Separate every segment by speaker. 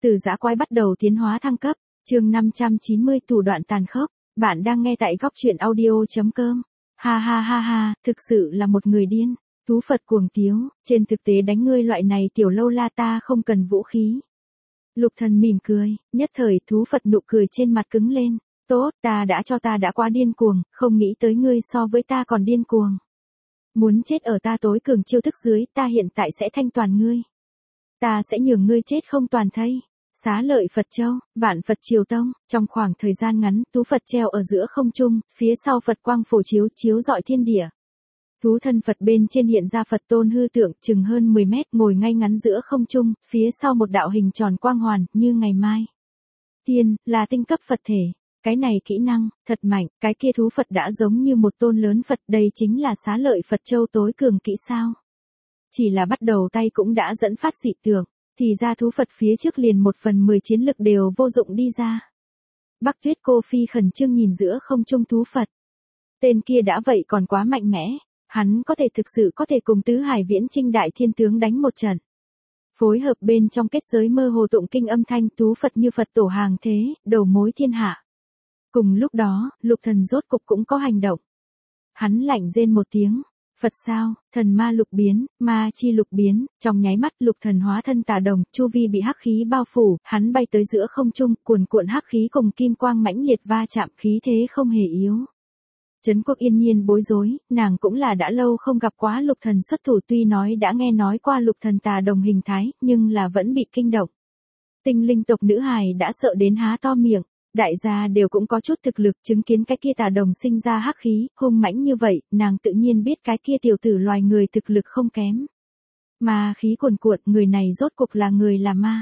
Speaker 1: Từ dã quái bắt đầu tiến hóa thăng cấp, chương 590 thủ đoạn tàn khốc, bạn đang nghe tại góc truyện audio.com. Ha ha ha ha, thực sự là một người điên, thú Phật cuồng tiếu, trên thực tế đánh ngươi loại này tiểu lâu la ta không cần vũ khí. Lục Thần mỉm cười, nhất thời thú Phật nụ cười trên mặt cứng lên, tốt ta đã quá điên cuồng, không nghĩ tới ngươi so với ta còn điên cuồng. Muốn chết ở ta tối cường chiêu thức dưới, ta hiện tại sẽ thanh toàn ngươi. Ta sẽ nhường ngươi chết không toàn thây. Xá lợi Phật Châu, Vạn Phật Triều Tông, trong khoảng thời gian ngắn, thú Phật treo ở giữa không trung, phía sau Phật quang phổ chiếu chiếu rọi thiên địa. Thú thân Phật bên trên hiện ra Phật tôn hư tượng, chừng hơn 10 mét, ngồi ngay ngắn giữa không trung, phía sau một đạo hình tròn quang hoàn, như ngày mai. Tiên, là tinh cấp Phật thể. Cái này kỹ năng, thật mạnh, cái kia thú Phật đã giống như một tôn lớn Phật, đây chính là xá lợi Phật Châu tối cường kỹ sao. Chỉ là bắt đầu tay cũng đã dẫn phát dị tượng, thì ra thú Phật phía trước liền 1/10 chiến lực đều vô dụng đi ra. Bắc Tuyết Cô Phi khẩn trương nhìn giữa không trung thú Phật. Tên kia đã vậy còn quá mạnh mẽ, hắn thực sự có thể cùng Tứ Hải Viễn Chinh đại thiên tướng đánh một trận. Phối hợp bên trong kết giới mơ hồ tụng kinh âm thanh, thú Phật như Phật tổ hàng thế, đầu mối thiên hạ. Cùng lúc đó, Lục Thần rốt cục cũng có hành động. Hắn lạnh rên một tiếng, Phật sao, thần ma lục biến, ma chi lục biến, trong nháy mắt Lục Thần hóa thân tà đồng, chu vi bị hắc khí bao phủ, hắn bay tới giữa không trung, cuồn cuộn hắc khí cùng kim quang mãnh liệt va chạm, khí thế không hề yếu. Trấn Quốc yên nhiên bối rối, nàng cũng là đã lâu không gặp quá Lục Thần xuất thủ, tuy nói đã nghe nói qua Lục Thần tà đồng hình thái, nhưng là vẫn bị kinh động. Tinh linh tộc nữ hài đã sợ đến há to miệng. Đại gia đều cũng có chút thực lực, chứng kiến cái kia tà đồng sinh ra hắc khí, hung mãnh như vậy, nàng tự nhiên biết cái kia tiểu tử loài người thực lực không kém. Ma khí cuồn cuộn, người này rốt cuộc là người là ma.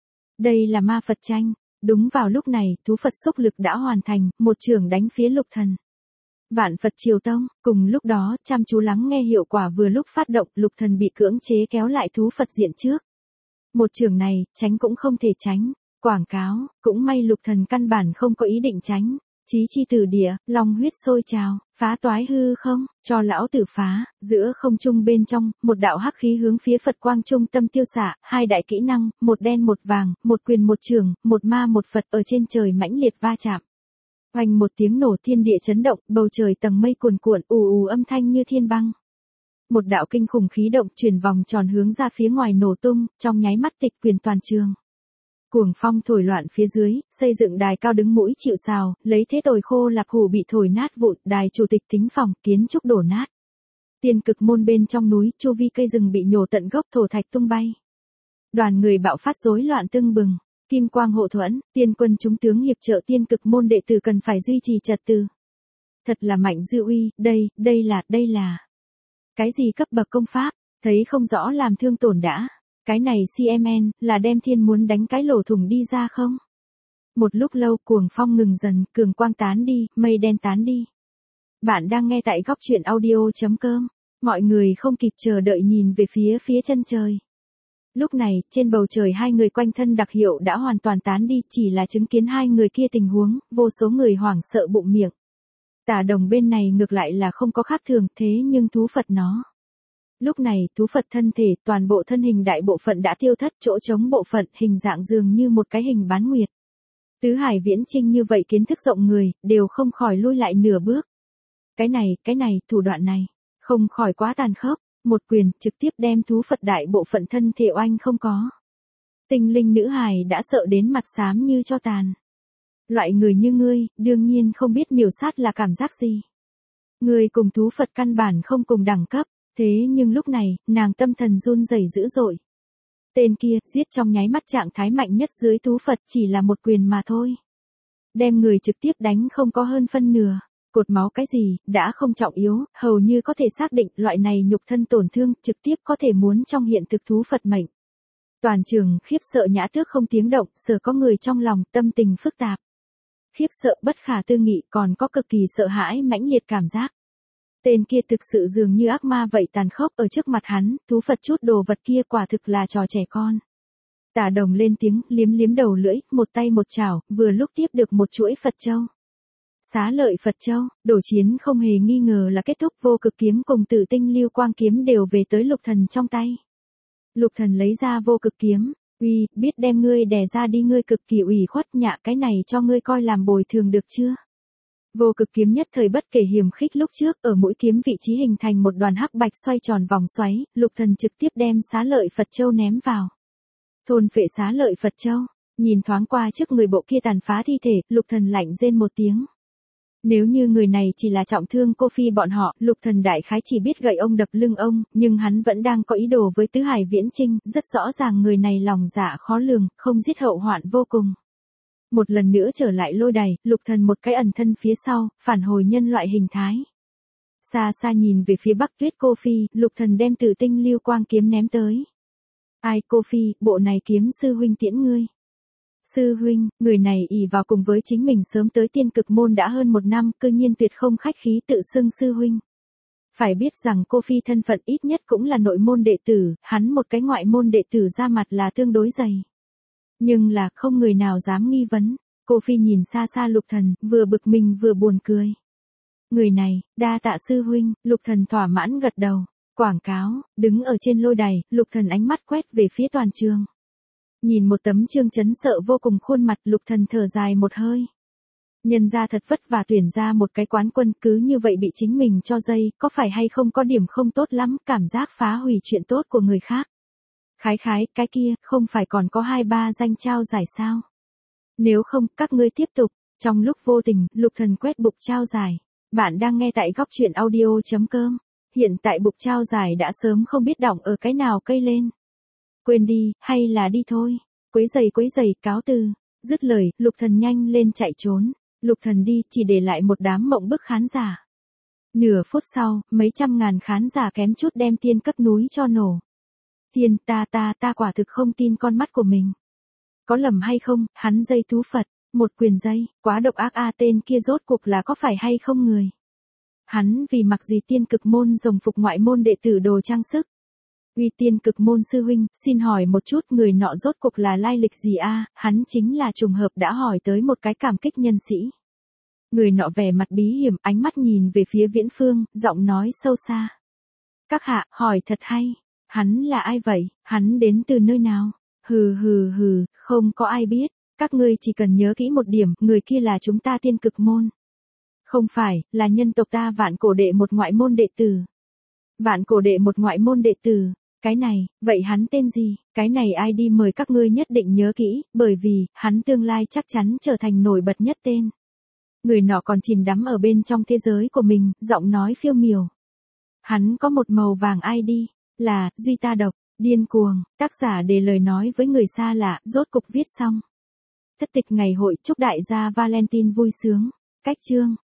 Speaker 1: Đây là ma Phật tranh. Đúng vào lúc này, thú Phật xúc lực đã hoàn thành, một chưởng đánh phía Lục Thần. Vạn Phật Triều Tông, cùng lúc đó, chăm chú lắng nghe hiệu quả vừa lúc phát động, Lục Thần bị cưỡng chế kéo lại thú Phật diện trước. Một chưởng này, tránh cũng không thể tránh. Quảng cáo, cũng may Lục Thần căn bản không có ý định tránh, chí chi tử địa, long huyết sôi trào, phá toái hư không, cho lão tử phá, giữa không trung bên trong, một đạo hắc khí hướng phía Phật quang trung tâm tiêu xạ, hai đại kỹ năng, một đen một vàng, một quyền một trường, một ma một Phật ở trên trời mãnh liệt va chạm. Hoành một tiếng nổ, thiên địa chấn động, bầu trời tầng mây cuồn cuộn, ù ù âm thanh như thiên băng. Một đạo kinh khủng khí động chuyển vòng tròn hướng ra phía ngoài nổ tung, trong nháy mắt tịch quyền toàn trường. Cuồng phong thổi loạn phía dưới, xây dựng đài cao đứng mũi chịu sào, lấy thế tồi khô lạc hủ bị thổi nát vụn, đài chủ tịch thính phòng, kiến trúc đổ nát. Tiên cực môn bên trong núi, chu vi cây rừng bị nhổ tận gốc, thổ thạch tung bay. Đoàn người bạo phát rối loạn tưng bừng, kim quang hộ thuẫn, tiên quân chúng tướng hiệp trợ tiên cực môn đệ tử cần phải duy trì trật tự. Thật là mạnh dư uy, đây là. Cái gì cấp bậc công pháp, thấy không rõ làm thương tổn đã. Cái này CMN, là đem thiên muốn đánh cái lỗ thủng đi ra không? Một lúc lâu cuồng phong ngừng dần, cường quang tán đi, mây đen tán đi. Bạn đang nghe tại góc truyện audio.com. Mọi người không kịp chờ đợi nhìn về phía chân trời. Lúc này, trên bầu trời hai người quanh thân đặc hiệu đã hoàn toàn tán đi, chỉ là chứng kiến hai người kia tình huống, vô số người hoảng sợ bụng miệng. Tà đồng bên này ngược lại là không có khác thường, thế nhưng thú Phật nó. Lúc này, thú Phật thân thể, toàn bộ thân hình đại bộ phận đã tiêu thất, chỗ trống bộ phận, hình dạng dường như một cái hình bán nguyệt. Tứ Hải Viễn Chinh như vậy kiến thức rộng người, đều không khỏi lui lại nửa bước. Cái này, thủ đoạn này, không khỏi quá tàn khốc, một quyền, trực tiếp đem thú Phật đại bộ phận thân thể oanh không có. Tinh linh nữ hài đã sợ đến mặt xám như cho tàn. Loại người như ngươi, đương nhiên không biết miểu sát là cảm giác gì. Ngươi cùng thú Phật căn bản không cùng đẳng cấp. Thế nhưng lúc này, nàng tâm thần run rẩy dữ dội. Tên kia, giết trong nháy mắt trạng thái mạnh nhất dưới thú Phật chỉ là một quyền mà thôi. Đem người trực tiếp đánh không có hơn phân nửa. Cột máu cái gì, đã không trọng yếu, hầu như có thể xác định loại này nhục thân tổn thương trực tiếp có thể muốn trong hiện thực thú Phật mệnh. Toàn trường khiếp sợ nhã tước không tiếng động, sợ có người trong lòng, tâm tình phức tạp. Khiếp sợ bất khả tư nghị, còn có cực kỳ sợ hãi mãnh liệt cảm giác. Tên kia thực sự dường như ác ma vậy tàn khốc, ở trước mặt hắn, thú Phật chút đồ vật kia quả thực là trò trẻ con. Tà đồng lên tiếng, liếm đầu lưỡi, một tay một chảo, vừa lúc tiếp được một chuỗi Phật châu. Xá lợi Phật Châu, đổ chiến không hề nghi ngờ là kết thúc, vô cực kiếm cùng tử tinh lưu quang kiếm đều về tới Lục Thần trong tay. Lục Thần lấy ra vô cực kiếm, Uy, biết đem ngươi đè ra đi, ngươi cực kỳ ủy khuất nhạ, cái này cho ngươi coi làm bồi thường được chưa? Vô cực kiếm nhất thời bất kể hiềm khích lúc trước, ở mũi kiếm vị trí hình thành một đoàn hắc bạch xoay tròn vòng xoáy, Lục Thần trực tiếp đem xá lợi Phật châu ném vào. Thôn phệ xá lợi Phật châu, nhìn thoáng qua trước người bộ kia tàn phá thi thể, Lục Thần lạnh rên một tiếng. Nếu như người này chỉ là trọng thương cô phi bọn họ, Lục Thần đại khái chỉ biết gậy ông đập lưng ông, nhưng hắn vẫn đang có ý đồ với Tứ Hải Viễn Trinh, rất rõ ràng người này lòng dạ khó lường, không giết hậu hoạn vô cùng. Một lần nữa trở lại lôi đài, Lục Thần một cái ẩn thân phía sau, phản hồi nhân loại hình thái. Xa xa nhìn về phía Bắc Tuyết cô phi, Lục Thần đem Tử Tinh Lưu Quang kiếm ném tới. Ai cô phi, bộ này kiếm sư huynh tiễn ngươi. Sư huynh, người này ỷ vào cùng với chính mình sớm tới tiên cực môn đã hơn một năm, cư nhiên tuyệt không khách khí tự xưng sư huynh. Phải biết rằng cô phi thân phận ít nhất cũng là nội môn đệ tử, hắn một cái ngoại môn đệ tử ra mặt là tương đối dày. Nhưng là không người nào dám nghi vấn, cô phi nhìn xa xa Lục Thần, vừa bực mình vừa buồn cười. Người này, đa tạ sư huynh, Lục Thần thỏa mãn gật đầu. Quảng cáo, đứng ở trên lôi đài, Lục Thần ánh mắt quét về phía toàn trường. Nhìn một tấm trương chấn sợ vô cùng khuôn mặt, Lục Thần thở dài một hơi. Nhân ra thật vất vả tuyển ra một cái quán quân, cứ như vậy bị chính mình cho dây, có phải hay không có điểm không tốt lắm, cảm giác phá hủy chuyện tốt của người khác. Khái khái, cái kia, không phải còn có 2-3 danh trao giải sao? Nếu không, các ngươi tiếp tục. Trong lúc vô tình, Lục Thần quét bục trao giải. Bạn đang nghe tại góc truyện audio.com. Hiện tại bục trao giải đã sớm không biết đọng ở cái nào cây lên. Quên đi, hay là đi thôi. Quấy giày, cáo từ. Dứt lời, Lục Thần nhanh lên chạy trốn. Lục Thần đi, chỉ để lại một đám mộng bức khán giả. Nửa phút sau, mấy trăm ngàn khán giả kém chút đem tiên cấp núi cho nổ. Tiên, ta quả thực không tin con mắt của mình. Có lầm hay không, hắn dây thú Phật, một quyền dây, quá độc ác a, tên kia rốt cuộc là có phải hay không người. Hắn vì mặc gì tiên cực môn rồng phục ngoại môn đệ tử đồ trang sức. Uy tiên cực môn sư huynh, xin hỏi một chút, người nọ rốt cuộc là lai lịch gì a? Hắn chính là trùng hợp đã hỏi tới một cái cảm kích nhân sĩ. Người nọ vẻ mặt bí hiểm, ánh mắt nhìn về phía Viễn Phương, giọng nói sâu xa. Các hạ, hỏi thật hay. Hắn là ai vậy? Hắn đến từ nơi nào? Hừ, không có ai biết. Các ngươi chỉ cần nhớ kỹ một điểm, người kia là chúng ta tiên cực môn. Không phải, là nhân tộc ta Vạn Cổ Đệ một ngoại môn đệ tử. Vạn Cổ Đệ một ngoại môn đệ tử. Cái này, vậy hắn tên gì? Cái này ai đi mời các ngươi nhất định nhớ kỹ, bởi vì, hắn tương lai chắc chắn trở thành nổi bật nhất tên. Người nọ còn chìm đắm ở bên trong thế giới của mình, giọng nói phiêu miểu. Hắn có một màu vàng ID, là, duy ta độc, điên cuồng, tác giả để lời nói với người xa lạ, rốt cục viết xong. Thất tịch ngày hội, chúc đại gia Valentine vui sướng. Cách chương.